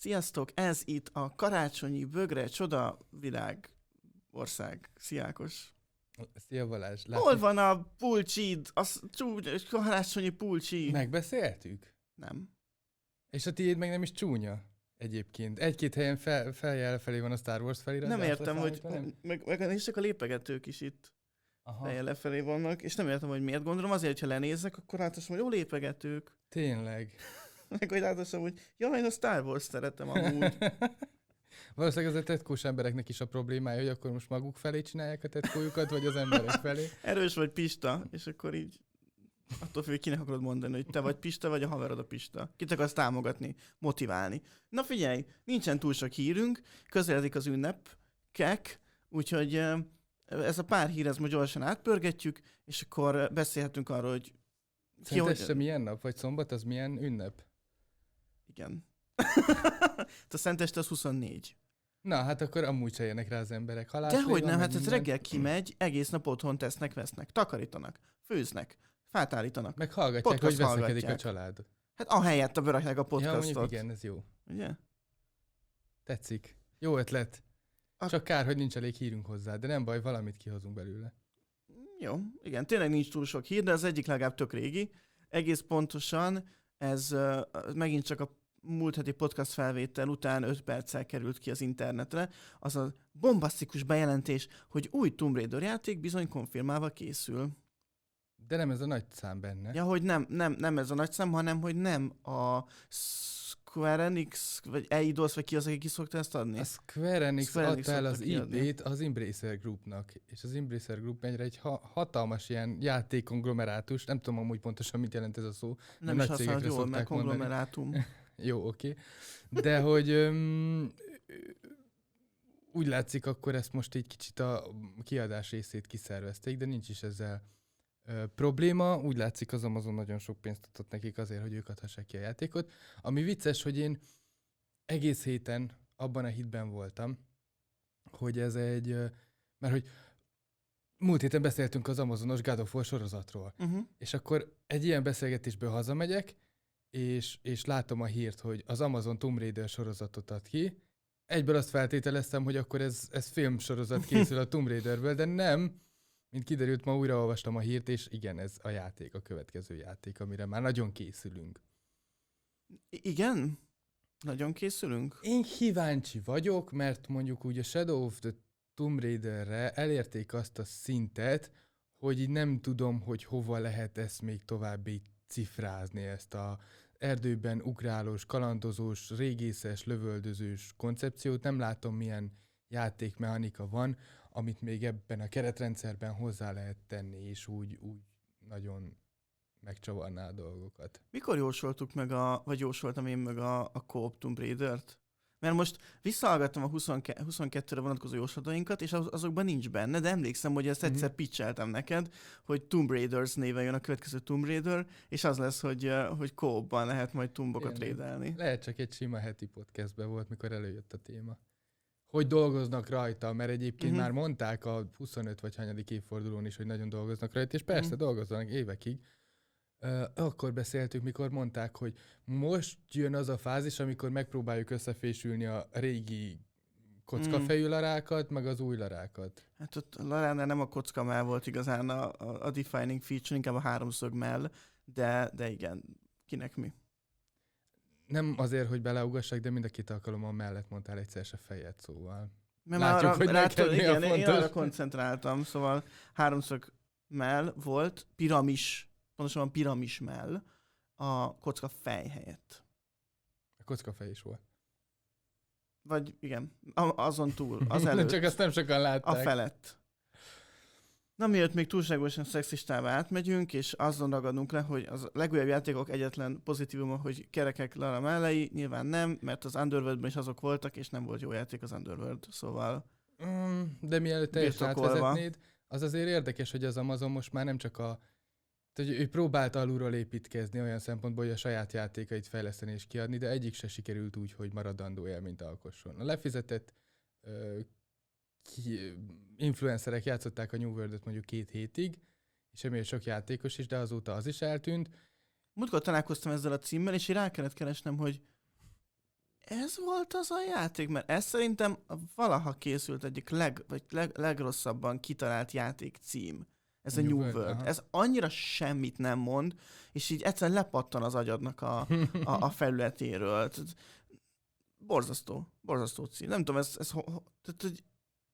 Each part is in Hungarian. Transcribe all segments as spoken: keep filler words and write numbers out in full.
Sziasztok, ez itt a karácsonyi bögre csoda világ ország. Sziákos. Szia Balázs. Látjuk. Hol van a pulcsid? A karácsonyi pulcsi? Megbeszéltük? Nem. És a tiéd meg nem is csúnya egyébként. Egy-két helyen fel, feljel felé van a Star Wars felirat. Nem értem, hogy nem? meg, meg és csak a lépegetők is itt feljel lefelé vannak, és nem értem, hogy miért. Gondolom azért, hogyha lenézek, akkor látom, hogy jó lépegetők. Tényleg. Meg hogy látom, hogy ja, én a Star Wars szeretem amúgy. Valószínűleg az a tetkós embereknek is a problémája, hogy akkor most maguk felé csinálják a tetkójukat, vagy az emberek felé. Erős vagy Pista, és akkor így attól függ, kinek akarod mondani, hogy te vagy Pista, vagy a haverod a Pista. Kit akarsz támogatni, motiválni. Na figyelj, nincsen túl sok hírünk, közeledik az ünnep, kek, úgyhogy ez a pár hír, ez most gyorsan átpörgetjük, és akkor beszélhetünk arról, hogy... Szenteste hogy... milyen nap? Vagy szombat, az milyen ünnep? Igen. A Szenteste az huszonnégy. Na, hát akkor amúgy se jönnek rá az emberek. Dehogy nem, hát ez reggel kimegy, egész nap otthon tesznek, vesznek, takarítanak, főznek, fát állítanak. Meg hallgatják, hogy veszekedik a család. Hát ahelyett a bőrakják a podcastot. Ja, mondjuk igen, ez jó. Ugye? Tetszik. Jó ötlet. A... Csak kár, hogy nincs elég hírünk hozzá, de nem baj, valamit kihozunk belőle. Jó, igen, tényleg nincs túl sok hír, de az egyik legalább tök régi. Egész pontosan ez uh, megint csak a múlt heti podcast felvétel után öt perccel került ki az internetre, az a bombasztikus bejelentés, hogy új Tomb Raider játék bizony konfirmálva készül. De nem ez a nagy szám benne. Ja, hogy nem, nem, nem ez a nagy szám, hanem hogy nem a Square Enix, vagy Eidos, vagy ki az, aki ki szokta ezt adni? A Square Enix, Square Enix adta el az í pét az Embracer Groupnak, és az Embracer Group egyre egy ha- hatalmas ilyen játékkonglomerátus, nem tudom amúgy pontosan mit jelent ez a szó. Nem is használod jól, mert konglomerátum. Jó, oké. Okay. De hogy öm, úgy látszik, akkor ezt most egy kicsit a kiadás részét kiszervezték, de nincs is ezzel ö, probléma. Úgy látszik, az Amazon nagyon sok pénzt adott nekik azért, hogy ők adhassák ki a játékot. Ami vicces, hogy én egész héten abban a hitben voltam, hogy ez egy, ö, mert hogy múlt héten beszéltünk az Amazonos God of War sorozatról, uh-huh. és akkor egy ilyen beszélgetésből hazamegyek, És, és látom a hírt, hogy az Amazon Tomb Raider sorozatot ad ki. Egyből azt feltételeztem, hogy akkor ez, ez filmsorozat készül a Tomb Raiderből, de nem. Mint kiderült, ma újra olvastam a hírt, és igen, ez a játék, a következő játék, amire már nagyon készülünk. I- igen? Nagyon készülünk? Én kíváncsi vagyok, mert mondjuk úgy a Shadow of the Tomb Raiderre elérték azt a szintet, hogy így nem tudom, hogy hova lehet ezt még további cifrázni, ezt a erdőben ugrálós, kalandozós, régészes, lövöldözős koncepciót. Nem látom, milyen játékmechanika van, amit még ebben a keretrendszerben hozzá lehet tenni, és úgy, úgy nagyon megcsavarná a dolgokat. Mikor jósoltuk meg, a, vagy jósoltam én meg a, a Co-op Tomb Raider-t? Mert most visszahallgattam a huszonkettőre vonatkozó jóslatainkat, és az, azokban nincs benne, de emlékszem, hogy ezt egyszer mm-hmm. pitcheltem neked, hogy Tomb Raiders néven jön a következő Tomb Raider, és az lesz, hogy, hogy co-opban lehet majd tombokat raidelni. Lehet csak egy sima heti podcastben volt, mikor előjött a téma. Hogy dolgoznak rajta, mert egyébként mm-hmm. már mondták a huszonöt vagy hanyadik évfordulón is, hogy nagyon dolgoznak rajta, és persze mm-hmm. dolgoznak évekig. Uh, akkor beszéltük, mikor mondták, hogy most jön az a fázis, amikor megpróbáljuk összefésülni a régi kockafejű larákat, meg az új larákat. Hát ott a laránál nem a kocka mell volt igazán a, a, a defining feature, inkább a háromszög mell, de, de igen, kinek mi? Nem azért, hogy beleugassak, de mind a két alkalommal mellett mondtál egyszer se fejet, szóval. Mert látjuk, arra, hogy neked mi igen, a fontos. Én arra koncentráltam, szóval háromszög mell volt, piramis, pontosan piramis mell a kocka fej helyett. A kocka fej is volt. Vagy igen, azon túl, az előtt. Csak azt nem sokan látták. A felett. Na miért még túlságosan szexistává átmegyünk, és azon ragadunk le, hogy az legújabb játékok egyetlen pozitívuma, hogy kerekek Lara mellei, nyilván nem, mert az Underworldben is azok voltak, és nem volt jó játék az Underworld, szóval... Mm, de mielőtt te is átvezetnéd, az azért érdekes, hogy az Amazon most már nem csak a... Tehát, ő próbált alulról építkezni olyan szempontból, hogy a saját játékait fejleszteni és kiadni, de egyik se sikerült úgy, hogy maradandó élményt alkosson. A lefizetett ö, ki, influencerek játszották a New World-öt mondjuk két hétig, és emiatt sok játékos is, de azóta az is eltűnt. Múltkor találkoztam ezzel a címmel, és én rá kellett keresnem, hogy Ez volt az a játék, mert ez szerintem valaha készült egyik leg, vagy leg, legrosszabban kitalált játék cím. Ez a New, New World. World. Ez annyira semmit nem mond, és így egyszerűen lepattan az agyadnak a, a, a felületéről. Borzasztó. Borzasztó cím. Nem tudom, ez, ez ho, ho, tehát, hogy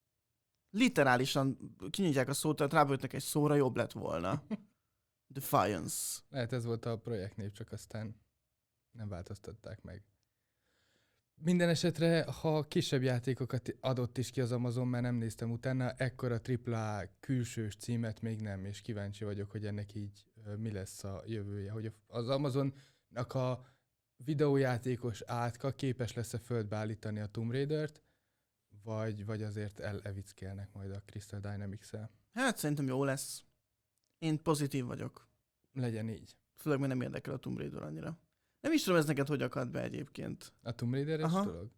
literálisan kinyitják a szót, tehát rábőtnek egy szóra, jobb lett volna. Defiance. Lehet ez volt a projektnév, csak aztán nem változtatták meg. Minden esetre, ha kisebb játékokat adott is ki az Amazon, mert nem néztem utána, ekkora tripla á külsős címet még nem, és kíváncsi vagyok, hogy ennek így mi lesz a jövője. Hogy az Amazonnak a videójátékos átka képes lesz-e földbe állítani a Tomb Raider-t, vagy, vagy azért elevickelnek majd a Crystal Dynamics-el. Hát szerintem jó lesz. Én pozitív vagyok. Legyen így. Főleg, mert nem érdekel a Tomb Raider annyira. Nem is tudom, ez neked hogy akadt be egyébként. A Tomb Raider-es dolog?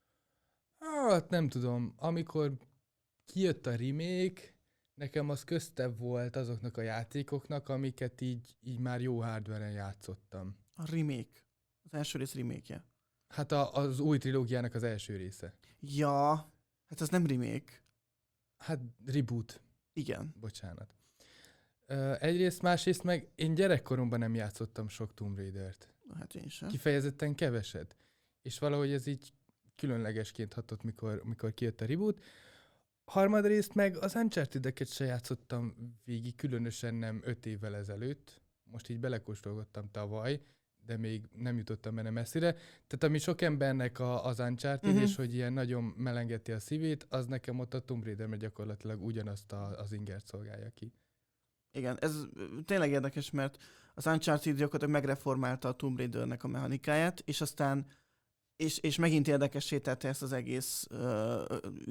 Hát nem tudom. Amikor kijött a remake, nekem az köztebb volt azoknak a játékoknak, amiket így, így már jó hardware-en játszottam. A remake. Az első rész remake-je. Hát a, az új trilógiának az első része. Ja, hát ez nem remake. Hát reboot. Igen. Bocsánat. Uh, egyrészt, másrészt meg én gyerekkoromban nem játszottam sok Tomb Raider-t. Hát én sem. Kifejezetten keveset. És valahogy ez így különlegesként hatott, mikor, mikor kijött a reboot. Harmadrészt meg az Uncharted-eket se játszottam végig, különösen nem öt évvel ezelőtt. Most így belekóstolgattam tavaly, de még nem jutottam benne messzire. Tehát ami sok embernek a, az Uncharted, uh-huh. és hogy ilyen nagyon melengeti a szívét, az nekem ott a Tomb Raider, mert gyakorlatilag ugyanazt a, az ingert szolgálja ki. Igen, ez tényleg érdekes, mert az Uncharted gyakorlatilag megreformálta a Tomb Raider-nek a mechanikáját, és aztán, és, és megint érdekessé tette ezt az egész uh,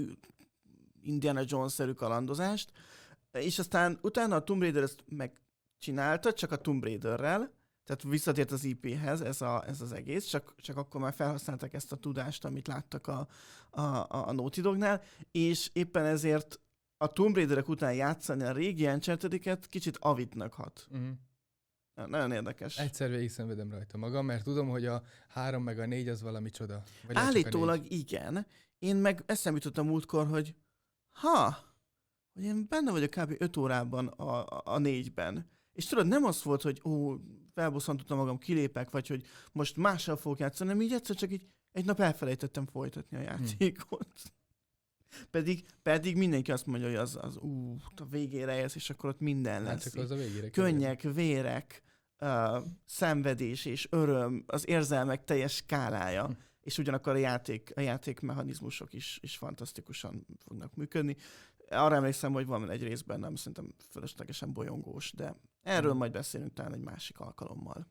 Indiana Jones-szerű kalandozást, és aztán utána a Tomb Raider ezt megcsinálta, csak a Tomb Raiderrel, tehát visszatért az í péhez ez, a, ez az egész, csak, csak akkor már felhasználták ezt a tudást, amit láttak a, a, a, a Naughty Dognál, és éppen ezért a Tomb Raiderek után játszani a régi Uncharted-eket kicsit avitnak hat. Uh-huh. Na, nagyon érdekes. Egyszer végig szenvedem rajta magam, mert tudom, hogy a három meg a négy az valami csoda. Vagy állítólag igen. Én meg eszembe jutottam múltkor, hogy ha, hogy én benne vagyok kb. öt órában a, a, a négyben. És tudod, nem az volt, hogy ó, felbosszantottam magam, kilépek, vagy hogy most mással fogok játszani, hanem így egyszer csak így egy nap elfelejtettem folytatni a játékot. Hmm. Pedig, pedig mindenki azt mondja, hogy az, az ú, a végére érsz, és akkor ott minden lesz. Hát csak az a végére könnyek, vérek, uh, szenvedés és öröm, az érzelmek teljes skálája, hm. és ugyanakkor a játék, a játékmechanizmusok is, is fantasztikusan fognak működni. Arra emlékszem, hogy van egy részben, nem szerintem fölöslegesen bolyongós, de erről hm. majd beszélünk talán egy másik alkalommal.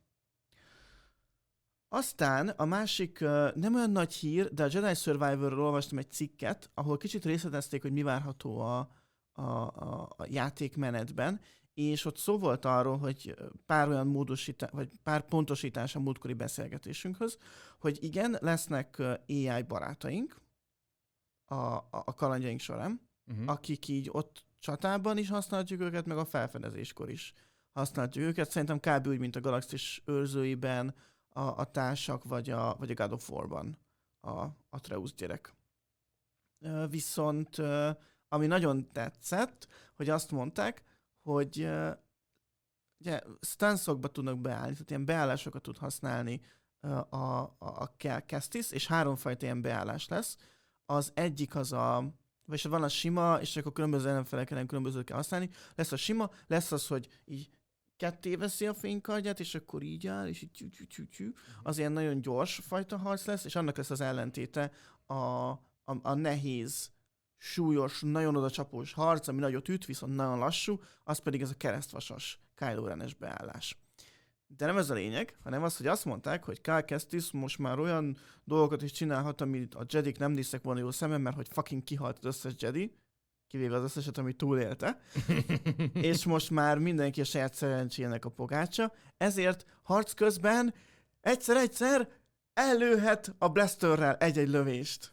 Aztán a másik uh, nem olyan nagy hír, de a Jedi Survivorról olvastam egy cikket, ahol kicsit részletezték, hogy mi várható a, a, a, a játékmenetben, és ott szó volt arról, hogy pár olyan módosítás, vagy pár pontosítás a múltkori beszélgetésünkhöz, hogy igen, lesznek á i barátaink a, a, a kalandjaink során, uh-huh. akik így ott csatában is használhatjuk őket, meg a felfedezéskor is használhatjuk őket. Szerintem kb. Úgy, mint a Galaxis őrzőiben, A, a társak, vagy a, vagy a God of War-ban a Atreus gyerek. Uh, viszont uh, ami nagyon tetszett, hogy azt mondták, hogy uh, ugye stanszokba tudnak beállni, tehát ilyen beállásokat tud használni uh, a, a, a Kestis, és háromfajta ilyen beállás lesz. Az egyik az a, vagy van a sima, és akkor különböző ellenfeleken különbözőt kell használni. Lesz a sima, lesz az, hogy így ketté veszi a fénykardját, és akkor így áll, és így tyú, tyú, tyú, tyú. Az ilyen nagyon gyors fajta harc lesz, és annak lesz az ellentéte a, a, a nehéz, súlyos, nagyon odacsapós harc, ami nagyot üt, viszont nagyon lassú, az pedig ez a keresztvasos Kylo Ren-es beállás. De nem ez a lényeg, hanem az, hogy azt mondták, hogy Cal Kestis most már olyan dolgokat is csinálhat, amit a Jedik nem néztek volna jó szemben, mert hogy fucking kihalt az összes Jedi, kivéve az összeset, ami túlélte, és most már mindenki a saját szerencsének a pogácsa, ezért harc közben egyszer-egyszer ellőhet a blasterrel egy-egy lövést.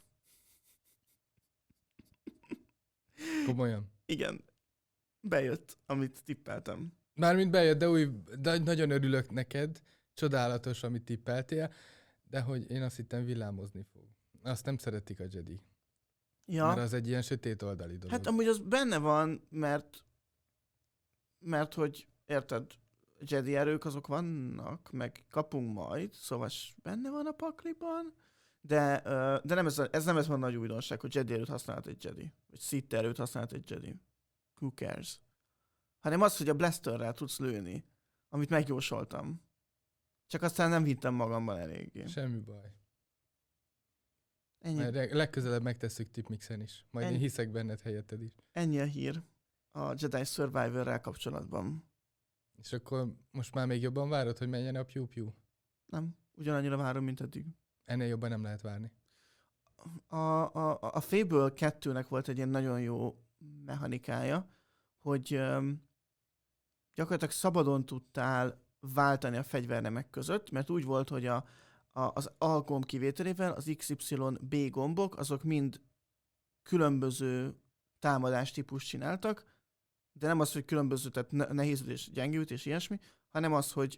Komolyan? Igen. Bejött, amit tippeltem. Mármint bejött, de, új, de nagyon örülök neked, csodálatos, amit tippeltél, De hogy én azt hittem villámozni fog. Azt nem szeretik a Jedi. Ja. Mert az egy ilyen sötét oldali dolog. Hát amúgy az benne van, mert mert hogy érted, Jedi erők azok vannak, meg kapunk majd, szóval benne van a pakliban, de, de nem ez, ez nem ez van nagy újdonság, hogy Jedi erőt használhat egy Jedi, vagy Sith erőt használhat egy Jedi. Who cares? Hanem az, hogy a blasterrel tudsz lőni, amit megjósoltam. Csak aztán nem hittem magamban eléggé. Semmi baj. Ennyi. Majd legközelebb megtesszük tipmixen is. Majd Ennyi. én hiszek benned helyetted is. Ennyi a hír a Jedi Survivor-rel kapcsolatban. És akkor most már még jobban várod, hogy menjen a piu-piu? Nem, ugyanannyira várom, mint eddig. Ennél jobban nem lehet várni. A, a, a Fable kettőnek volt egy ilyen nagyon jó mechanikája, hogy um, gyakorlatilag szabadon tudtál váltani a fegyvernemek között, mert úgy volt, hogy a, a, az A gomb kivételével az iksz ipszilon bé gombok, azok mind különböző támadástípust csináltak, de nem az, hogy különböző, tehát nehézütés, gyengültés, ilyesmi, hanem az, hogy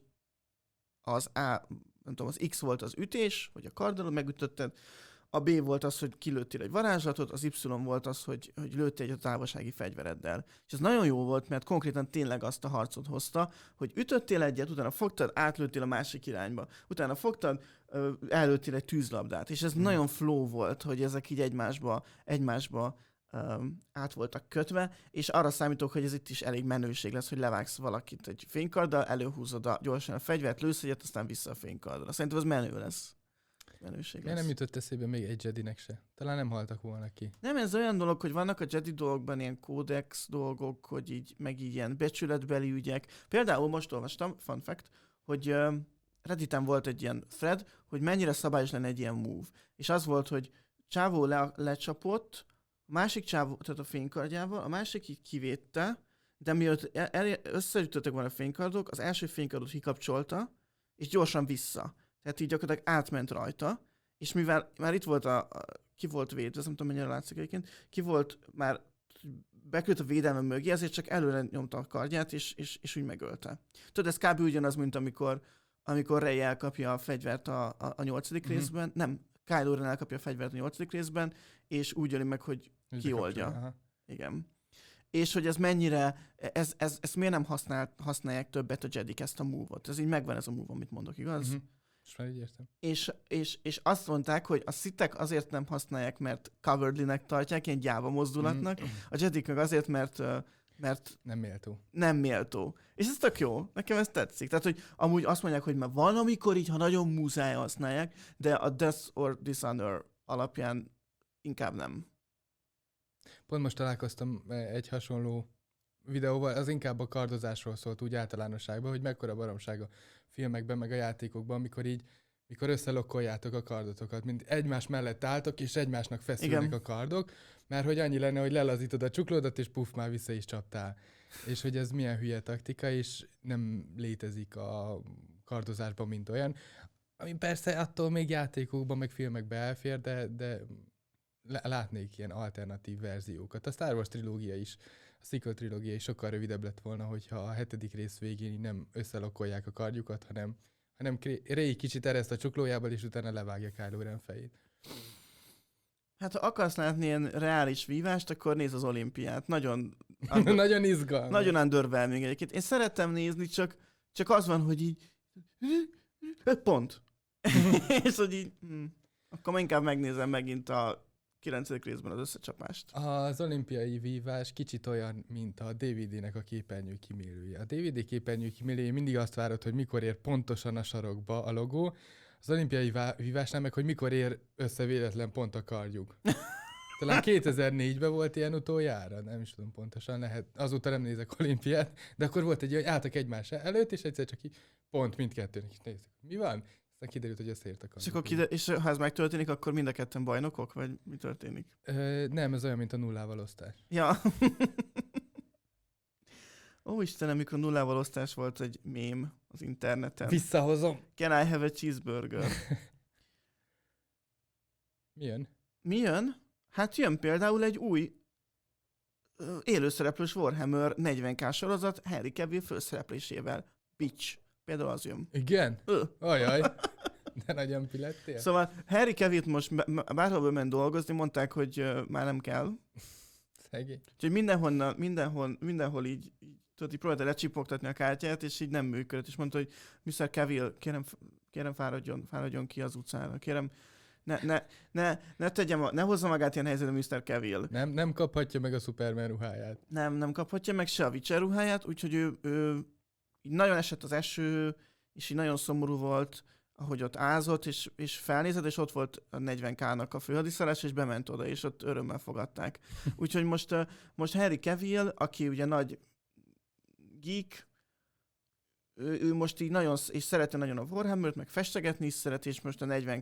az A, nem tudom, az X volt az ütés, hogy a karddal megütötted, a B volt az, hogy kilőttél egy varázslatot, az Y volt az, hogy, hogy lőttél egy távolsági fegyvereddel. És ez nagyon jó volt, mert konkrétan tényleg azt a harcot hozta, hogy ütöttél egyet, utána fogtad, átlőttél a másik irányba, utána fogtad, előttél egy tűzlabdát. És ez hmm. nagyon flow volt, hogy ezek így egymásba, egymásba um, át voltak kötve, és arra számítok, hogy ez itt is elég menőség lesz, hogy levágsz valakit egy fénykarddal, előhúzod a, gyorsan a fegyvert, lősz egyet, aztán vissza a fénykarddal. Szerintem az menő lesz. Menőség lesz. Nem jutott eszébe még egy Jedinek se. Talán nem haltak volna ki. Nem, ez olyan dolog, hogy vannak a Jedi dolgokban ilyen kódex dolgok, hogy így, meg így ilyen becsületbeli ügyek. Például most olvastam, fun fact, hogy uh, Redditen volt egy ilyen thread, hogy mennyire szabályos lenne egy ilyen move. És az volt, hogy csávó le, lecsapott, a másik csávó, tehát a fénykardjával, a másik így kivédte, de miatt összeütöttek volna a fénykardok, az első fénykardot kikapcsolta, és gyorsan vissza. Tehát így gyakorlatilag átment rajta, és mivel már itt volt a, a ki volt védve, nem tudom mennyire látszik egyébként, ki volt már beküldött a védelme mögé, ezért csak előre nyomta a kardját, és, és, és úgy megölte. Tudod, ez kb. Ugyanaz, mint amikor, amikor Rey elkapja a fegyvert a, a, a nyolcadik mm-hmm. részben, nem, Kylo Ren elkapja a fegyvert a nyolcadik részben, és úgy öli meg, hogy kioldja. Igen. És hogy ez mennyire, ez, ez, ez miért nem használ, használják többet a Jedik ezt a move-ot? Ez így megvan ez a move, amit mondok, igaz? Mm-hmm. És, és, és azt mondták, hogy a szitek azért nem használják, mert cowardly-nek tartják, ilyen gyáva mozdulatnak, mm. a Jedik meg azért, mert, mert nem méltó. Nem méltó. És ez tök jó. Nekem ez tetszik. Tehát, hogy amúgy azt mondják, hogy már van, amikor így, ha nagyon muszáj használják, de a Death or Dishonor alapján inkább nem. Pont most találkoztam egy hasonló videóval, az inkább a kardozásról szólt úgy általánosságban, hogy mekkora baromság a filmekben, meg a játékokban, amikor így, mikor összelokkoljátok a kardotokat, mint egymás mellett álltok, és egymásnak feszülnek Igen. a kardok, mert hogy annyi lenne, hogy lelazítod a csuklódat, és puff, már vissza is csaptál. És hogy ez milyen hülye taktika, és nem létezik a kardozásban, mint olyan. Ami persze attól még játékokban, meg filmekben elfér, de, de látnék ilyen alternatív verziókat. A Star Wars trilógia is, a sequel trilógia is sokkal rövidebb lett volna, hogyha a hetedik rész végén nem összelokkolják a kardjukat, hanem, hanem Rey kicsit ereszt a csuklójából, és utána levágja Kylo Ren fejét. Hát ha akarsz látni ilyen reális vívást, akkor nézd az olimpiát. Nagyon... Under... nagyon izgalmas. Nagyon underwhelming egyébként. Én szeretem nézni, csak, csak az van, hogy így... Pont. És hogy így... Hm. Akkor inkább megnézem megint a kilencedik részben az összecsapást. Az olimpiai vívás kicsit olyan, mint a dé vé dé-nek a képernyő kimélője. A dé vé dé képernyő kimélője mindig azt várod, hogy mikor ér pontosan a sarokba a logó, az olimpiai vívásnál meg, hogy mikor ér össze véletlen pont a kardjuk. Talán kétezer-négyben volt ilyen utoljára, nem is tudom pontosan, lehet, azóta nem nézek olimpiát, de akkor volt egy, hogy álltak egymás előtt, és egyszer csak így pont mindkettőnek is néztek. Mi van? Aztán kiderült, hogy összeért a kardjuk. És, kide- és ha ez megtörténik, akkor mind a ketten bajnokok, vagy mi történik? Ö, nem, ez olyan, mint a nullával osztás. Ja. Ó, Istenem, mikor nullával osztás volt egy mém az interneten. Visszahozom. Can I have a cheeseburger? Mi jön? Mi jön? Hát jön például egy új ö, élőszereplős Warhammer negyven ká sorozat Henry Cavill főszereplésével. Bitch. Például az jön. Igen? Ö. Ajaj. De nagyon pilettél? Szóval Henry Cavill most bárhol bemen dolgozni, mondták, hogy uh, már nem kell. Szegény. Úgyhogy mindenhol, mindenhol, mindenhol így, így, tudod, így próbálta lecsipogtatni a kártyát, és így nem működött. És mondta, hogy miszter Cavill, kérem, kérem fáradjon, fáradjon ki az utcára. Kérem, ne, ne, ne, ne, tegye, ne hozza magát ilyen helyzetbe miszter Cavill. Nem, nem kaphatja meg a Superman ruháját. Nem, nem kaphatja meg se a Witcher ruháját, úgyhogy ő, ő így nagyon esett az eső, és így nagyon szomorú volt, ahogy ott ázott, és, és felnézett, és ott volt a negyven ká-nak a főhadiszállás, és bement oda, és ott örömmel fogadták. Úgyhogy most, most Henry Cavill, aki ugye nagy geek, ő, ő most így nagyon, és szereti nagyon a Warhammert, meg festegetni is szereti, és most a negyven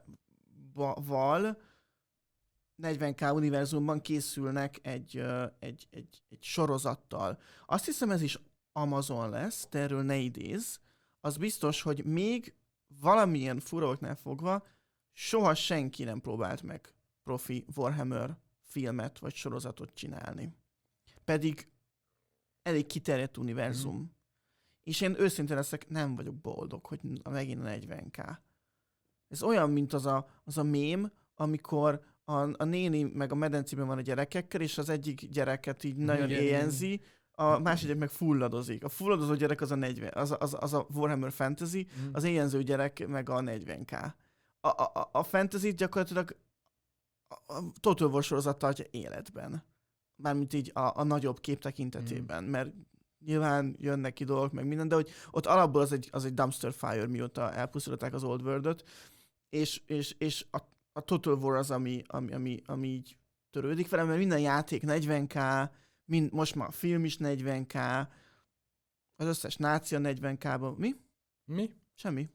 ká-val negyven ká univerzumban készülnek egy, egy, egy, egy sorozattal. Azt hiszem, ez is Amazon lesz, de erről ne idéz. Az biztos, hogy még valamilyen furaoknál fogva soha senki nem próbált meg profi Warhammer filmet vagy sorozatot csinálni. Pedig elég kiterjedt univerzum. Mm. És én őszintén leszek, nem vagyok boldog, hogy megint a negyven ká. Ez olyan, mint az a, az a mém, amikor a, a néni meg a medencében van a gyerekekkel, és az egyik gyereket így nagyon igen, éjjenzi, a másik gyerek meg fulladozik. A fulladozó gyerek az a, negyven, az, az, az a Warhammer Fantasy, mm. az éjjenző gyerek meg a negyven ká. A, a, a fantasy gyakorlatilag a, a Total War sorozat tartja életben. Mármint így a, a nagyobb kép tekintetében, mm. mert nyilván jönnek ki dolgok, meg minden, de hogy ott alapból az egy, az egy dumpster fire, mióta elpusztították az Old World-öt, és, és, és a, a Total War az, ami, ami, ami, ami így törődik vele, mert minden játék negyven ká, mind, most már a film is negyven ká, az összes nácia negyven ká-ban. Mi? Mi? Semmi.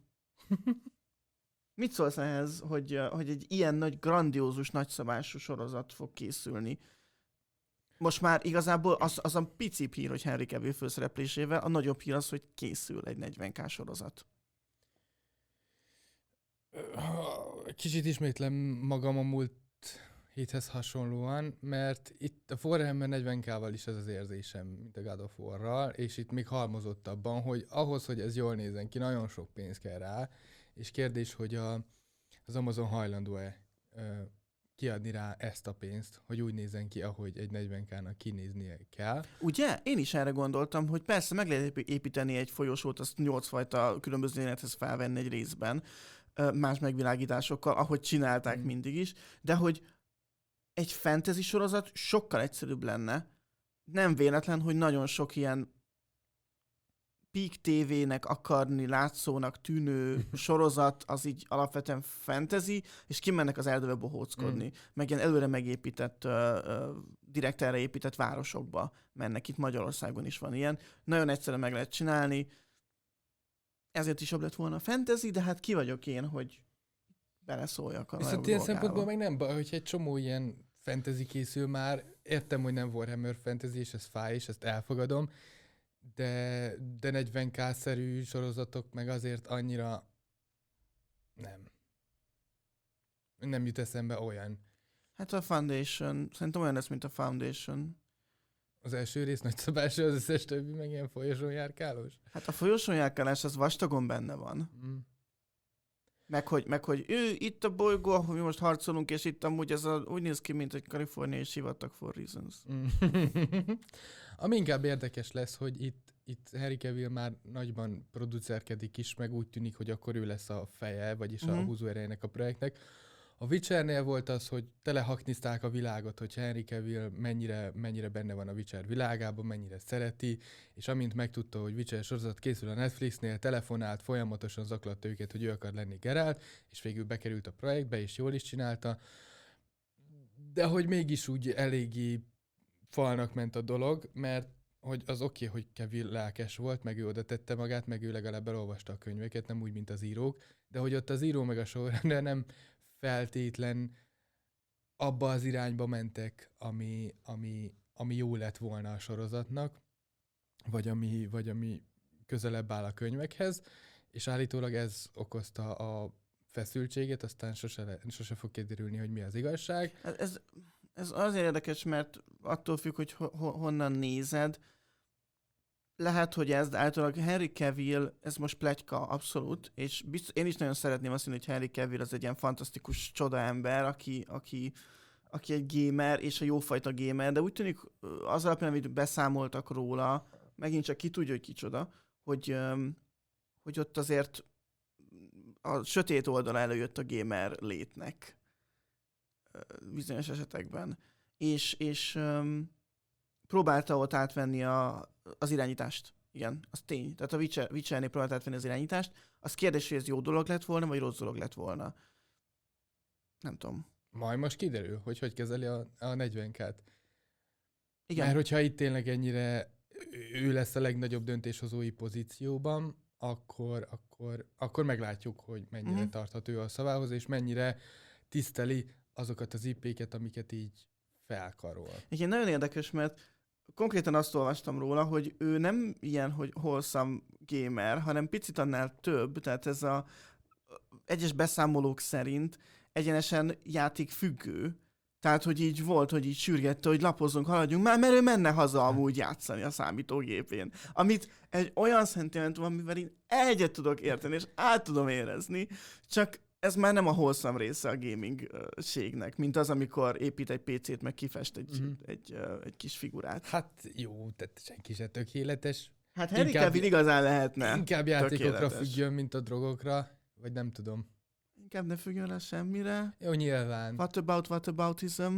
Mit szólsz ehhez, hogy, hogy egy ilyen nagy, grandiózus, nagyszabású sorozat fog készülni? Most már igazából az, az a pici hír, hogy Henry Cavill főszereplésével, a nagyobb hír az, hogy készül egy negyven ká sorozat. Kicsit ismétlem magam a múlt héthez hasonlóan, mert itt a Warhammer negyven ká-val is ez az érzésem, mint a God of War-ral, és itt még halmozottabban, hogy ahhoz, hogy ez jól nézzen ki, nagyon sok pénz kell rá, és kérdés, hogy a, az Amazon hajlandó-e ö, kiadni rá ezt a pénzt, hogy úgy nézzen ki, ahogy egy negyven ká-nak kinéznie kell. Ugye? Én is erre gondoltam, hogy persze meg lehet építeni egy folyosót, azt nyolc fajta különböző élethez felvenni egy részben, más megvilágításokkal, ahogy csinálták mm. mindig is, de hogy egy fantasy sorozat sokkal egyszerűbb lenne. Nem véletlen, hogy nagyon sok ilyen Peak té vének akarni látszónak tűnő sorozat, az így alapvetően fantasy, és kimennek az erdőbe bohóckodni. Mm. Meg ilyen előre megépített, uh, uh, direkt erre épített városokba mennek. Itt Magyarországon is van ilyen. Nagyon egyszerűen meg lehet csinálni. Ezért is jobb lett volna a fantasy, de hát ki vagyok én, hogy beleszóljak a viszont ilyen szempontból meg nem baj, hogyha egy csomó ilyen fantasy készül már, értem, hogy nem Warhammer fantasy, és ez fáj, és ezt elfogadom, de, de negyven ká-szerű sorozatok meg azért annyira nem. Nem jut eszembe olyan. Hát a Foundation, szerintem olyan lesz, mint a Foundation. Az első rész nagyszabású, az összes többi meg ilyen folyosónjárkálós? Hát a folyosónjárkálás az vastagon benne van. Mm. Meg hogy, meg, hogy ő itt a bolygó, ahol mi most harcolunk, és itt amúgy ez a, úgy néz ki, mint egy kaliforniai sivatag for reasons. Ami inkább érdekes lesz, hogy itt, itt Henry Cavill már nagyban producerkedik is, meg úgy tűnik, hogy akkor ő lesz a feje, vagyis mm-hmm. a húzóerejének a projektnek. A Witchernél volt az, hogy telehaknizták a világot, hogy Henry Cavill mennyire, mennyire benne van a Witcher világában, mennyire szereti, és amint megtudta, hogy Witcher sorozat készül a Netflixnél, telefonált, folyamatosan zaklatta őket, hogy ő akar lenni Geralt, és végül bekerült a projektbe, és jól is csinálta. De hogy mégis úgy eléggé falnak ment a dolog, mert hogy az oké, okay, hogy Cavill lelkes volt, meg ő oda tette magát, meg ő legalább elolvasta a könyveket, nem úgy, mint az írók, de hogy ott az író meg a showrunner nem feltétlen abba az irányba mentek, ami, ami, ami jó lett volna a sorozatnak, vagy ami, vagy ami közelebb áll a könyvekhez, és állítólag ez okozta a feszültséget, aztán sose, le, sose fog kiderülni, hogy mi az igazság. Ez, ez azért érdekes, mert attól függ, hogy ho, honnan nézed. lehet, hogy ez, de általában Henry Cavill, ez most pletyka, abszolút, és biztos, én is nagyon szeretném azt mondani, hogy Henry Cavill az egy ilyen fantasztikus csodaember, aki, aki, aki egy gamer, és a jófajta gamer, de úgy tűnik az alapján, amit beszámoltak róla, megint csak ki tudja, hogy kicsoda, hogy, hogy ott azért a sötét oldala előjött a gamer létnek bizonyos esetekben. És, és um, próbálta ott átvenni a, az irányítást. Igen, az tény. Tehát a Witcher, Witchernél próbálta átvenni az irányítást. Az kérdés, hogy ez jó dolog lett volna, vagy rossz dolog lett volna. Nem tudom. Majd most kiderül, hogy hogy kezeli a, a negyvenkát. Igen. Mert hogyha itt tényleg ennyire ő lesz a legnagyobb döntéshozói pozícióban, akkor, akkor, akkor meglátjuk, hogy mennyire uh-huh. tarthat ő a szavához, és mennyire tiszteli azokat az í péket, amiket így felkarol. Igen, nagyon érdekes, mert konkrétan azt olvastam róla, hogy ő nem ilyen, hogy wholesome gamer, hanem picit annál több, tehát ez a egyes beszámolók szerint egyenesen játék függő. Tehát, hogy így volt, hogy így sürgette, hogy lapozzunk, haladjunk már, mert ő menne haza amúgy játszani a számítógépén. Amit egy olyan szentimentum, amivel én egyet tudok érteni, és át tudom érezni, csak ez már nem a wholesome része a gaming-ségnek, mint az, amikor épít egy pé cét, meg kifest egy, mm. egy, uh, egy kis figurát. Hát jó, tehát senki se tökéletes. Hát Henry Cavill igazán lehetne inkább játékokra függjön, mint a drogokra, vagy nem tudom. Inkább ne függjön le semmire. Jó, nyilván. What about whataboutism?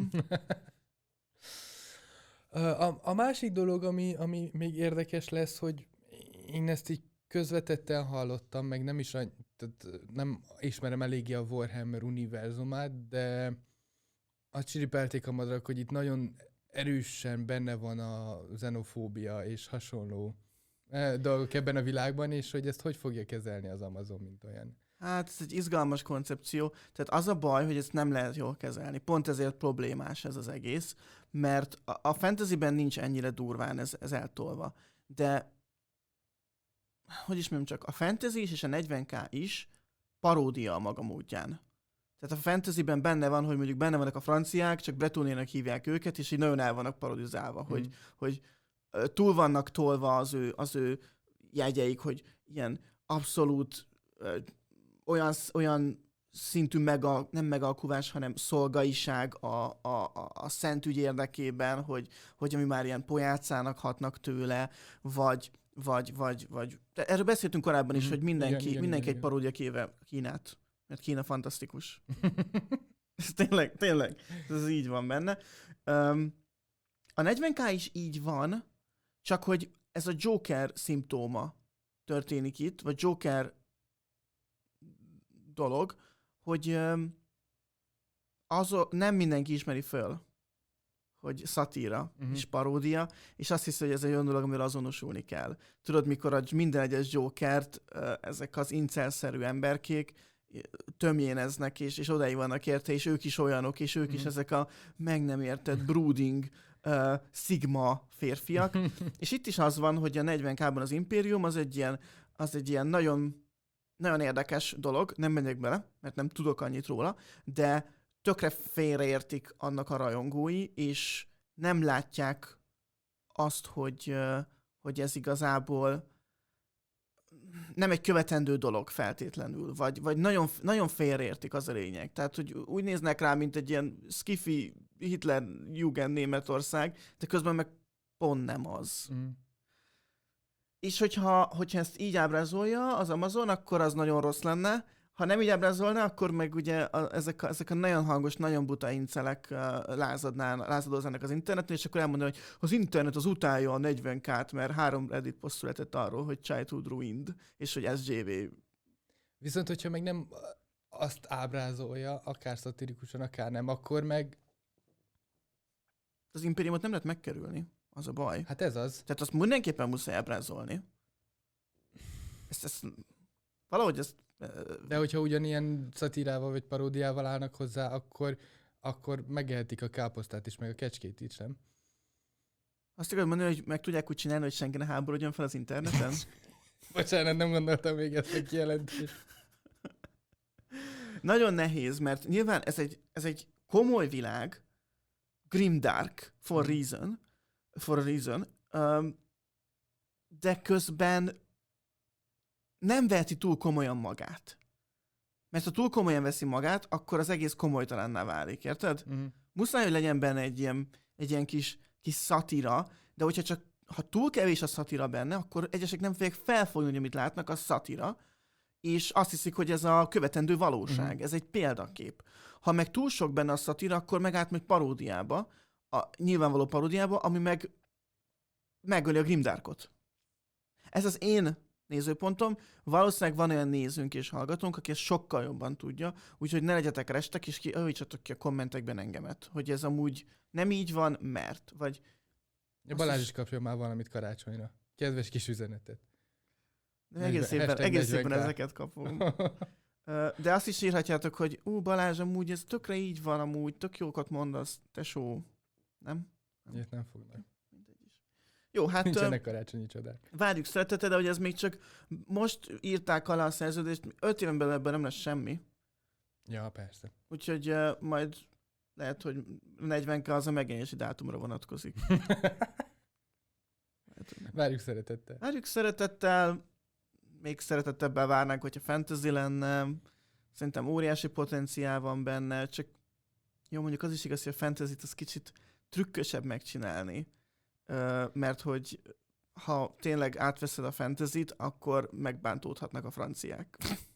a, a másik dolog, ami, ami még érdekes lesz, hogy én ezt így közvetetten hallottam, meg nem is tehát nem ismerem eléggé a Warhammer univerzumát, de azt csiripelték a madarak, hogy itt nagyon erősen benne van a xenofóbia és hasonló dolgok ebben a világban, és hogy ezt hogy fogja kezelni az Amazon, mint olyan. Hát ez egy izgalmas koncepció. Tehát az a baj, hogy ezt nem lehet jól kezelni. Pont ezért problémás ez az egész, mert a, a fantasyben nincs ennyire durván ez, ez eltolva. De, hogy is mondjam csak, a fantasy is és a negyven ká is paródia a maga módján. Tehát a fantasyben benne van, hogy mondjuk benne vannak a franciák, csak bretonének hívják őket, és így nagyon el vannak parodizálva, mm. hogy, hogy túl vannak tolva az ő, az ő jegyeik, hogy ilyen abszolút olyan, olyan szintű mega, nem megalkuvás, hanem szolgaiság a, a, a, a szent ügy érdekében, hogy, hogy ami már ilyen pojácának hatnak tőle, vagy, vagy, vagy, vagy... De erről beszéltünk korábban is, mm, hogy mindenki, igen, igen, mindenki igen, egy paródia kéve Kínát, mert Kína fantasztikus. Ez tényleg, tényleg, ez így van benne. Um, a negyven ká is így van, csak hogy ez a Joker szimptóma történik itt, vagy Joker dolog, hogy az nem mindenki ismeri föl, hogy szatíra uh-huh. és paródia, és azt hiszi, hogy ez egy olyan dolog, amivel azonosulni kell. Tudod, mikor a minden egyes Jokert ezek az incel-szerű emberkék tömjéneznek, és, és odáig vannak érte, és ők is olyanok, és ők uh-huh. is ezek a meg nem értett brooding uh, Sigma férfiak. És itt is az van, hogy a negyven kában az Imperium az egy ilyen, az egy ilyen nagyon Nagyon érdekes dolog, nem megyek bele, mert nem tudok annyit róla, de tökre félreértik annak a rajongói, és nem látják azt, hogy, hogy ez igazából nem egy követendő dolog feltétlenül, vagy, vagy nagyon, nagyon félreértik, az a lényeg. Tehát, hogy úgy néznek rá, mint egy ilyen skifi Hitler-Jugend Németország, de közben meg pont nem az. Mm. És hogyha, hogyha ezt így ábrázolja az Amazon, akkor az nagyon rossz lenne. Ha nem így ábrázolna, akkor meg ugye a, ezek, a, ezek a nagyon hangos, nagyon buta incelek uh, lázadoznának az interneten, és akkor elmondani, hogy az internet az utálja a negyven kát, mert három Reddit poszt született arról, hogy Childhood Ruined, és hogy es gé vé. Viszont, hogyha meg nem azt ábrázolja, akár szatirikusan, akár nem, akkor meg... Az Imperiumot nem lehet megkerülni. Az a baj. Hát ez az. Tehát azt mindenképpen muszáj ábrázolni. Ezt, ezt, valahogy ezt... De hogyha ugyanilyen szatírával vagy paródiával állnak hozzá, akkor, akkor megehetik a káposztát is, meg a kecskét is, nem? Azt akarod mondani, hogy meg tudják úgy csinálni, hogy senki ne háborodjon fel az interneten? Bocsánat, nem gondoltam még ezt a kijelentést. Nagyon nehéz, mert nyilván ez egy, ez egy komoly világ, grimdark, for reason, for a reason, um, de közben nem veheti túl komolyan magát. Mert ha túl komolyan veszi magát, akkor az egész komolytalanná válik, érted? Uh-huh. Muszáj, hogy legyen benne egy ilyen, egy ilyen kis, kis szatira, de hogyha csak ha túl kevés a szatira benne, akkor egyesek nem fogják felfogni, hogy amit látnak, a szatira, és azt hiszik, hogy ez a követendő valóság, uh-huh. ez egy példakép. Ha meg túl sok benne a szatira, akkor meg átmegy paródiába, a nyilvánvaló paródiába, ami meg megöli a grimdarkot. Ez az én nézőpontom. Valószínűleg van olyan nézőnk és hallgatónk, aki ezt sokkal jobban tudja, úgyhogy ne legyetek restek, és kiavítsatok ki a kommentekben engemet, hogy ez amúgy nem így van, mert, vagy... Ja, Balázs is kapjon már valamit karácsonyra. Kedves kis üzenetet. De egész szépen, egész szépen ezeket kapom. De azt is írhatjátok, hogy ú, Balázs, amúgy ez tökre így van, amúgy tök jókat mondasz, tesó. Nem? Ilyet nem fognak. Jó, hát... Nincsenek karácsonyi csodák. Várjuk szereteted, de hogy ez még csak most írták alá a szerződést, öt éven belül ebben nem lesz semmi. Ja, persze. Úgyhogy uh, majd lehet, hogy negyvenke az a megjelenési dátumra vonatkozik. Várjuk szeretettel. Várjuk szeretettel, még szeretettebbel várnánk, hogyha fantasy lenne. Szerintem óriási potenciál van benne, csak jó, mondjuk az is igaz, hogy a fantasyt az kicsit trükkösebb megcsinálni. Uh, mert hogy ha tényleg átveszed a fantasyt, akkor megbántódhatnak a franciák.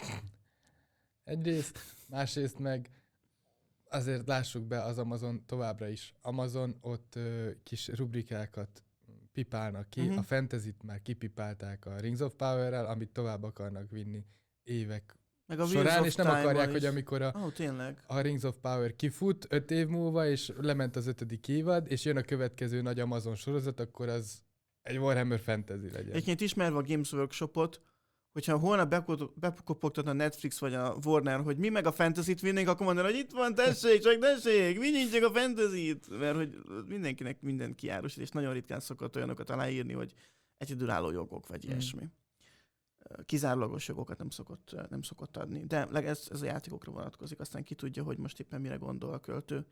Egyrészt, másrészt meg azért lássuk be az Amazon továbbra is. Amazon ott uh, kis rubrikákat pipálnak ki, uh-huh. a fantasyt már kipipálták a Rings of Power-rel, amit tovább akarnak vinni évek meg a során, és nem akarják, is. Hogy amikor a, oh, a Rings of Power kifut öt év múlva, és lement az ötödik évad, és jön a következő nagy Amazon sorozat, akkor az egy Warhammer Fantasy legyen. Egyébként ismerve a Games Workshopot, hogyha holnap bekopogtatna a Netflix vagy a Warner, hogy mi meg a fantasyt vinnénk, akkor mondaná, hogy itt van, tessék, csak tessék, vinjünk csak a fantasyt, mert hogy mindenkinek minden kiárusít, és nagyon ritkán szokott olyanokat aláírni, hogy egyedülálló jogok, vagy mm. ilyesmi. Kizárólagos jogokat nem szokott, nem szokott adni. De ez, ez a játékokra vonatkozik, aztán ki tudja, hogy most éppen mire gondol a költő.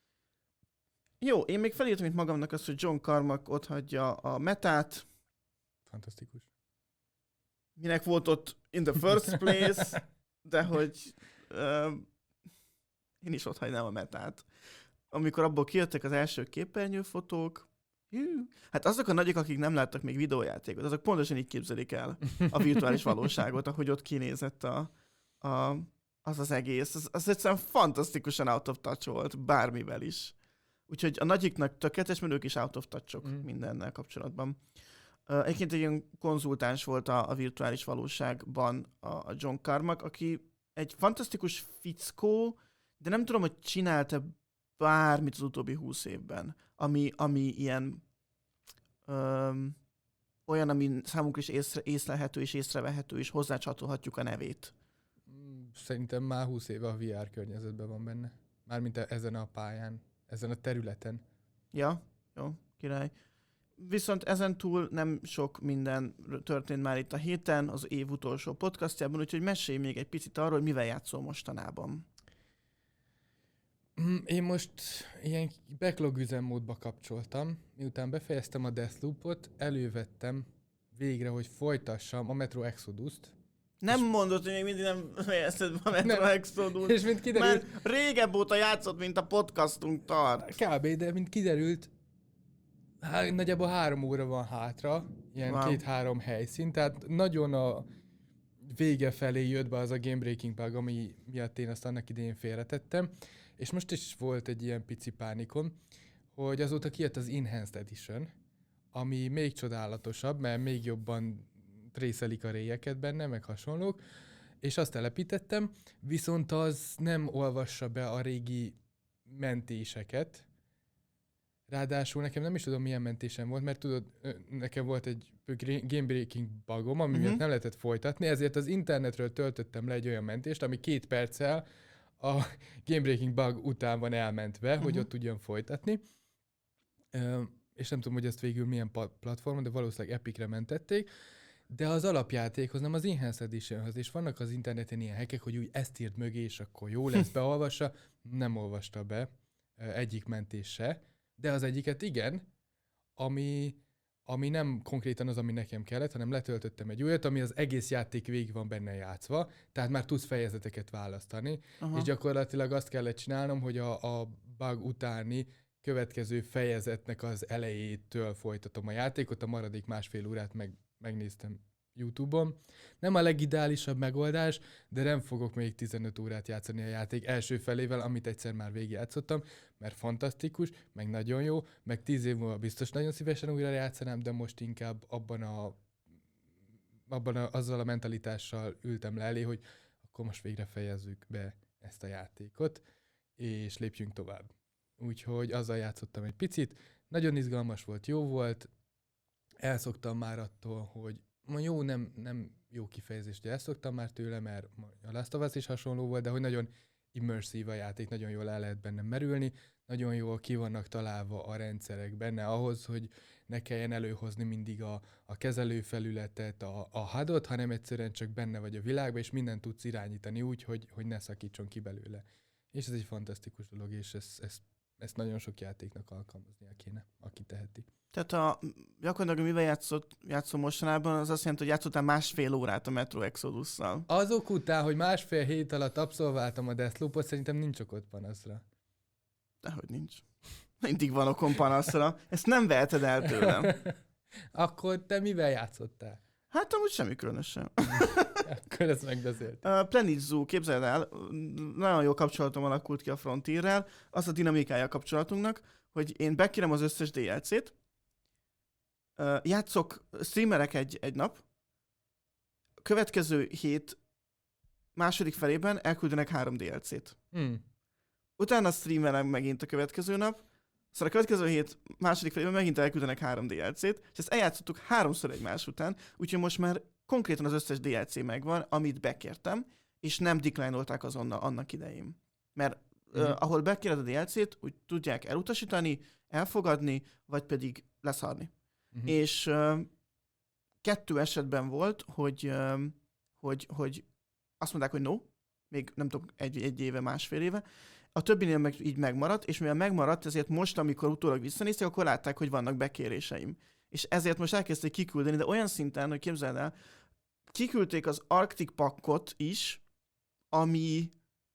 Jó, én még felírtam itt magamnak azt, hogy John Carmack otthagyja a metát. Fantasztikus. Minek volt ott in the first place, de hogy uh, én is otthagynám a metát. Amikor abból kijöttek az első képernyőfotók, hű, hát azok a nagyok, akik nem láttak még videójátékot, azok pontosan így képzelik el a virtuális valóságot, ahogy ott kinézett a, a, az az egész. Az, az egyszerűen fantasztikusan out of touch volt, bármivel is. Úgyhogy a nagyiknak tökéletes, mert ők is out of touch-ok mm. mindennel kapcsolatban. Uh, egyébként egy ilyen konzultáns volt a, a virtuális valóságban a, a John Carmack, aki egy fantasztikus fickó, de nem tudom, hogy csinálta bármit az utóbbi húsz évben, ami, ami ilyen um, olyan, ami számunkra is észre, észlelhető és észrevehető, és hozzácsatolhatjuk a nevét. Szerintem már húsz éve a vé er környezetben van benne. Mármint ezen a pályán, ezen a területen. Ja, jó, király. Viszont ezen túl nem sok minden történt már itt a héten, az év utolsó podcastjában, úgyhogy mesélj még egy picit arról, hogy mivel játszol mostanában. Én most ilyen backlog üzemmódba kapcsoltam. Miután befejeztem a Deathloopot, elővettem végre, hogy folytassam a Metro Exodus-t. Nem mondod, hogy még mindig nem fejezted a Metro Exodus. És mint kiderült... Már régebb óta játszott, mint a podcastunk tart. Kb. De mint kiderült, há, nagyjából három óra van hátra, ilyen wow. két-három helyszín, tehát nagyon a vége felé jött be az a game breaking bug, ami miatt én azt annak idején félretettem, és most is volt egy ilyen pici pánikom, hogy azóta kijött az Enhanced Edition, ami még csodálatosabb, mert még jobban trészelik a réjeket benne, meg hasonlók, és azt telepítettem, viszont az nem olvassa be a régi mentéseket. Ráadásul nekem nem is tudom, milyen mentésem volt, mert tudod, nekem volt egy game breaking bugom, ami uh-huh. miatt nem lehetett folytatni, ezért az internetről töltöttem le egy olyan mentést, ami két perccel a game breaking bug után van elmentve, uh-huh. hogy ott tudjam folytatni. Uh, és nem tudom, hogy ezt végül milyen platformon, de valószínűleg Epicre mentették. De az alapjátékhoz, nem az Enhanced Editionhoz, és vannak az interneten ilyen hackek, hogy úgy ezt írd mögé, és akkor jó lesz, beolvassa. Nem olvasta be egyik mentés se, de az egyiket igen, ami ami nem konkrétan az, ami nekem kellett, hanem letöltöttem egy olyat, ami az egész játék végig van benne játszva, tehát már tudsz fejezeteket választani, Aha. és gyakorlatilag azt kellett csinálnom, hogy a, a bug utáni következő fejezetnek az elejétől folytatom a játékot, a maradék másfél órát meg, megnéztem YouTube-on. Nem a legideálisabb megoldás, de nem fogok még tizenöt órát játszani a játék első felével, amit egyszer már végigjátszottam, mert fantasztikus, meg nagyon jó, meg tíz év múlva biztos nagyon szívesen újra játszanám, de most inkább abban a, abban a, azzal a mentalitással ültem le elé, hogy akkor most végre fejezzük be ezt a játékot, és lépjünk tovább. Úgyhogy azzal játszottam egy picit, nagyon izgalmas volt, jó volt, elszoktam már attól, hogy ma jó, nem, nem jó kifejezés, de elszoktam már tőle, mert a Last of Us is hasonló volt, de hogy nagyon immerszív a játék, nagyon jól el lehet benne merülni, nagyon jól ki vannak találva a rendszerek benne ahhoz, hogy ne kelljen előhozni mindig a, a kezelőfelületet, a, a hádot, hanem egyszerűen csak benne vagy a világban, és mindent tudsz irányítani úgy, hogy, hogy ne szakítson ki belőle. És ez egy fantasztikus dolog, és ez, ez, ezt nagyon sok játéknak alkalmaznia kéne, aki teheti. Tehát a, gyakorlatilag mivel játszott, játszom mostanában, az azt jelenti, hogy játszottál másfél órát a Metro Exodus-szal. Azok után, hogy másfél hét alatt abszolváltam a Deathloop-ot, szerintem nincs okot panaszra. Dehogy nincs. Mindig van okom panaszra. Ezt nem veheted el tőlem. Akkor te mivel játszottál? Hát amúgy semmi különösen. Akkor ezt megbeszélt. Uh, Planet Zoo, képzeld el, nagyon jó kapcsolatom alakult ki a Frontierrel. Az a dinamikája a kapcsolatunknak, hogy én bekérem az összes dé el cét, uh, játszok, streamerek egy, egy nap, következő hét második felében elküldenek három dé el cét. Hmm. Utána streamerem megint a következő nap, szóval a következő hét második felében megint elküldenek három dé el cét, és ezt eljátszottuk háromszor egymás után, úgyhogy most már konkrétan az összes dé el cé megvan, amit bekértem, és nem decline-olták azonnal annak idején. Mert mm. uh, ahol bekéred a dé el cét, úgy tudják elutasítani, elfogadni, vagy pedig leszarni. Mm-hmm. És uh, kettő esetben volt, hogy, uh, hogy, hogy azt mondták, hogy no, még nem tudom, egy, egy éve, másfél éve, a többinél meg így megmaradt, és mivel megmaradt, ezért most, amikor utólag visszanézték, akkor látták, hogy vannak bekéréseim. És ezért most elkezdték kiküldeni, de olyan szinten, hogy képzeld el, kiküldték az Arctic Packot is, ami,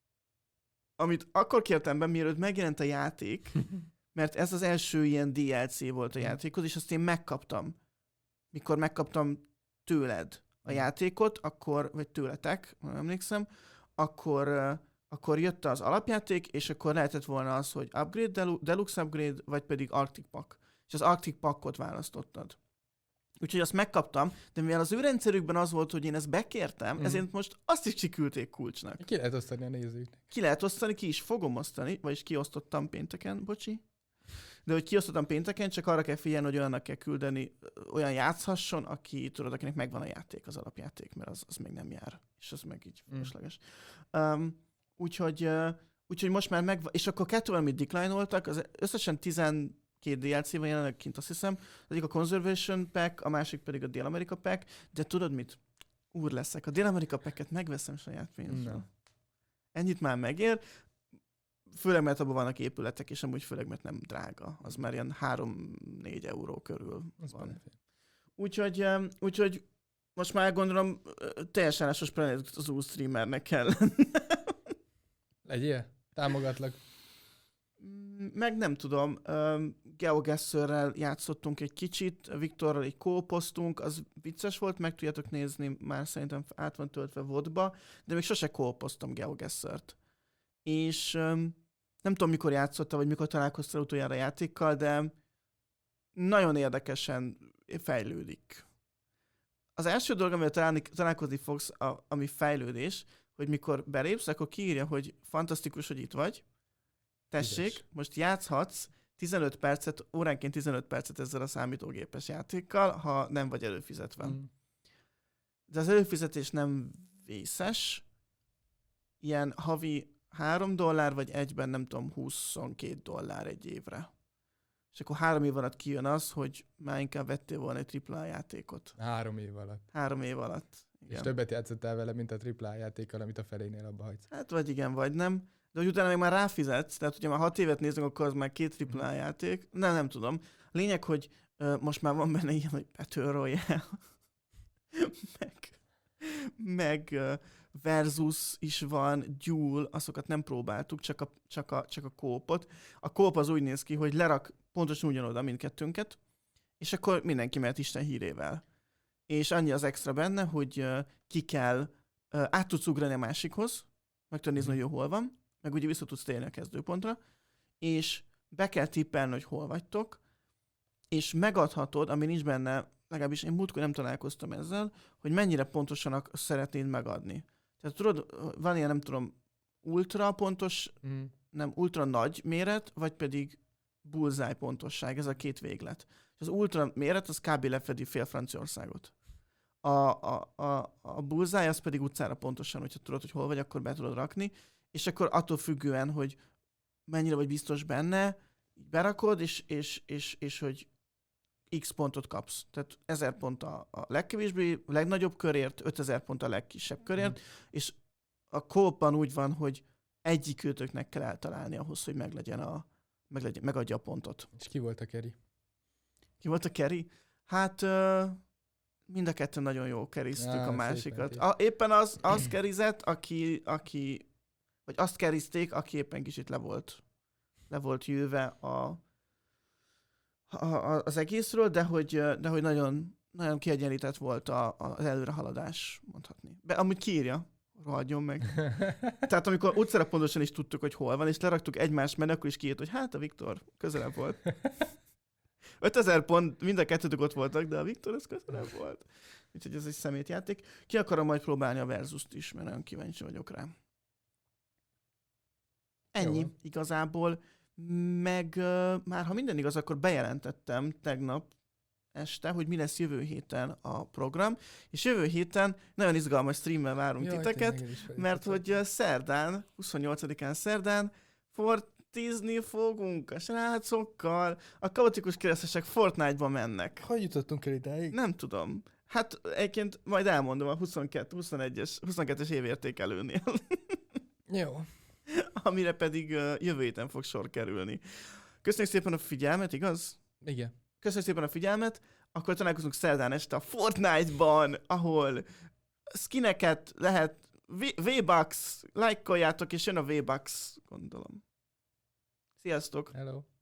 amit akkor kértem be, mielőtt megjelent a játék, mert ez az első ilyen dé el cé volt a játékhoz, és azt én megkaptam. Mikor megkaptam tőled a játékot, akkor, vagy tőletek, nem emlékszem, akkor... akkor jött az alapjáték, és akkor lehetett volna az, hogy upgrade, deluxe upgrade, vagy pedig Arctic Pack. És az Arctic Packot választottad. Úgyhogy azt megkaptam, de mivel az ő rendszerükben az volt, hogy én ezt bekértem, mm. ezért most azt is kiküldték kulcsnak. Ki lehet osztani a nézőknek. Ki lehet osztani, ki is fogom osztani, vagyis kiosztottam pénteken, bocsi. De hogy kiosztottam pénteken, csak arra kell figyelni, hogy olyannak kell küldeni, olyan játszhasson, aki, tudod, akinek megvan a játék, az alapjáték, mert az, az még nem jár. És az meg így fölösleges. Mm. Um, Úgyhogy, uh, úgyhogy most már meg... És akkor kettő valamit decline-oltak, az összesen tizenkét dé el cé van jelenleg kint, azt hiszem. Az egyik a Conservation Pack, a másik pedig a Dél-Amerika Pack. De tudod mit? Úr leszek. A Dél-Amerika Packet megveszem saját pénzről. Ennyit már megér. Főleg, mert abban vannak épületek, és amúgy főleg, mert nem drága. Az már ilyen három-négy euró körül az van. Úgyhogy, um, úgyhogy most már gondolom teljesen állásos Planet Zoo streamernek kell. Legyél? Támogatlak. Meg nem tudom. Um, GeoGuessrrel játszottunk egy kicsit, Viktorral egy kópoztunk, az vicces volt, meg tudjátok nézni, már szerintem át van töltve vodba, de még sose kópoztam GeoGuessrt. És um, nem tudom, mikor játszottál, vagy mikor találkoztál utoljára a játékkal, de nagyon érdekesen fejlődik. Az első dolog, amivel találni, találkozni fogsz, a, ami fejlődés, hogy mikor belépsz, akkor kiírja, hogy fantasztikus, hogy itt vagy. Tessék, Üdes. Most játszhatsz tizenöt percet, óránként tizenöt percet ezzel a számítógépes játékkal, ha nem vagy előfizetve. Mm. De az előfizetés nem vészes. Ilyen havi három dollár, vagy egyben nem tudom, huszonkét dollár egy évre. És akkor három év alatt kijön az, hogy már inkább vettél volna egy tripla á játékot. Három év alatt. Három év alatt. Igen. És többet játszottál vele, mint a tripla á játékkal, amit a felénél abba hagysz. Hát vagy igen, vagy nem. De hogy utána még már ráfizetsz, tehát hogyha már hat évet nézünk, akkor az már két tripla á játék. Nem, nem tudom. A lényeg, hogy Ö, most már van benne ilyen, hogy Battle Royale, meg, meg ö, Versus is van, Duel, azokat nem próbáltuk, csak a, csak a, csak a kópot. A kóp az úgy néz ki, hogy lerak pontosan ugyanoda mindkettőnket, és akkor mindenki mehet Isten hírével. És annyi az extra benne, hogy ö, ki kell, ö, át tudsz ugrani a másikhoz, meg tudod nézni, hogy ő hol van, meg ugye vissza tudsz térni a kezdőpontra, és be kell tippelni, hogy hol vagytok, és megadhatod, ami nincs benne, legalábbis én múltkor nem találkoztam ezzel, hogy mennyire pontosan ak- szeretnéd megadni. Tehát tudod, van ilyen, nem tudom, ultra pontos, Mm. nem ultra nagy méret, vagy pedig bullseye pontosság, ez a két véglet. És az ultra méret, az kb. Lefedi fél Franciaországot. A, a, a, a bullseye, az pedig utcára pontosan, hogyha tudod, hogy hol vagy, akkor be tudod rakni, és akkor attól függően, hogy mennyire vagy biztos benne, így berakod, és, és, és, és hogy X pontot kapsz. Tehát ezer pont a, a legkevésbé, a legnagyobb körért, ötezer pont a legkisebb körért, mm. és a kópban úgy van, hogy egyikőtöknek kell eltalálni ahhoz, hogy meglegyen a, meglegyen, megadja a pontot. És ki volt a Keri? Ki volt a Keri? Hát uh, mind a ketten nagyon jó keriztük Á, a másikat. szépen, A, éppen az, az kerizett, aki, aki, vagy azt kerizték, aki éppen kicsit le volt, le volt jőve a A, a, az egészről, de hogy, de hogy nagyon, nagyon kiegyenlített volt a, a, az előrehaladás, mondhatni. De amúgy kiírja, rohadjon meg. Tehát amikor utcára pontosan is tudtuk, hogy hol van, és leraktuk egymás mellé, akkor is kiírt, hogy hát a Viktor közelebb volt. ötezer pont, mind a kettőtök ott voltak, de a Viktor az közelebb volt. Úgyhogy ez egy szemétjáték. Ki akarom majd próbálni a Versust is, mert nagyon kíváncsi vagyok rá. Ennyi Jó. igazából. Meg uh, már ha minden igaz, akkor bejelentettem tegnap este, hogy mi lesz jövő héten a program, és jövő héten nagyon izgalmas streammel várunk Jaj, titeket, tényleg, is mert hogy uh, szerdán, huszonnyolcadikán szerdán fortizni fogunk a srácokkal, a kaotikus keresztesek Fortnite-ba mennek. Hogy jutottunk el idáig? Nem tudom. Hát egyébként majd elmondom a huszonkettő huszonegyes, huszonkettes évértékelőnél. Jó. Amire pedig uh, jövő héten fog sor kerülni. Köszönjük szépen a figyelmet, igaz? Igen. Köszönjük szépen a figyelmet, akkor találkozunk szerdán este a Fortnite-ban, ahol skineket lehet, V- V-Bucks, lájkoljátok, és jön a V-Bucks, gondolom. Sziasztok! Hello.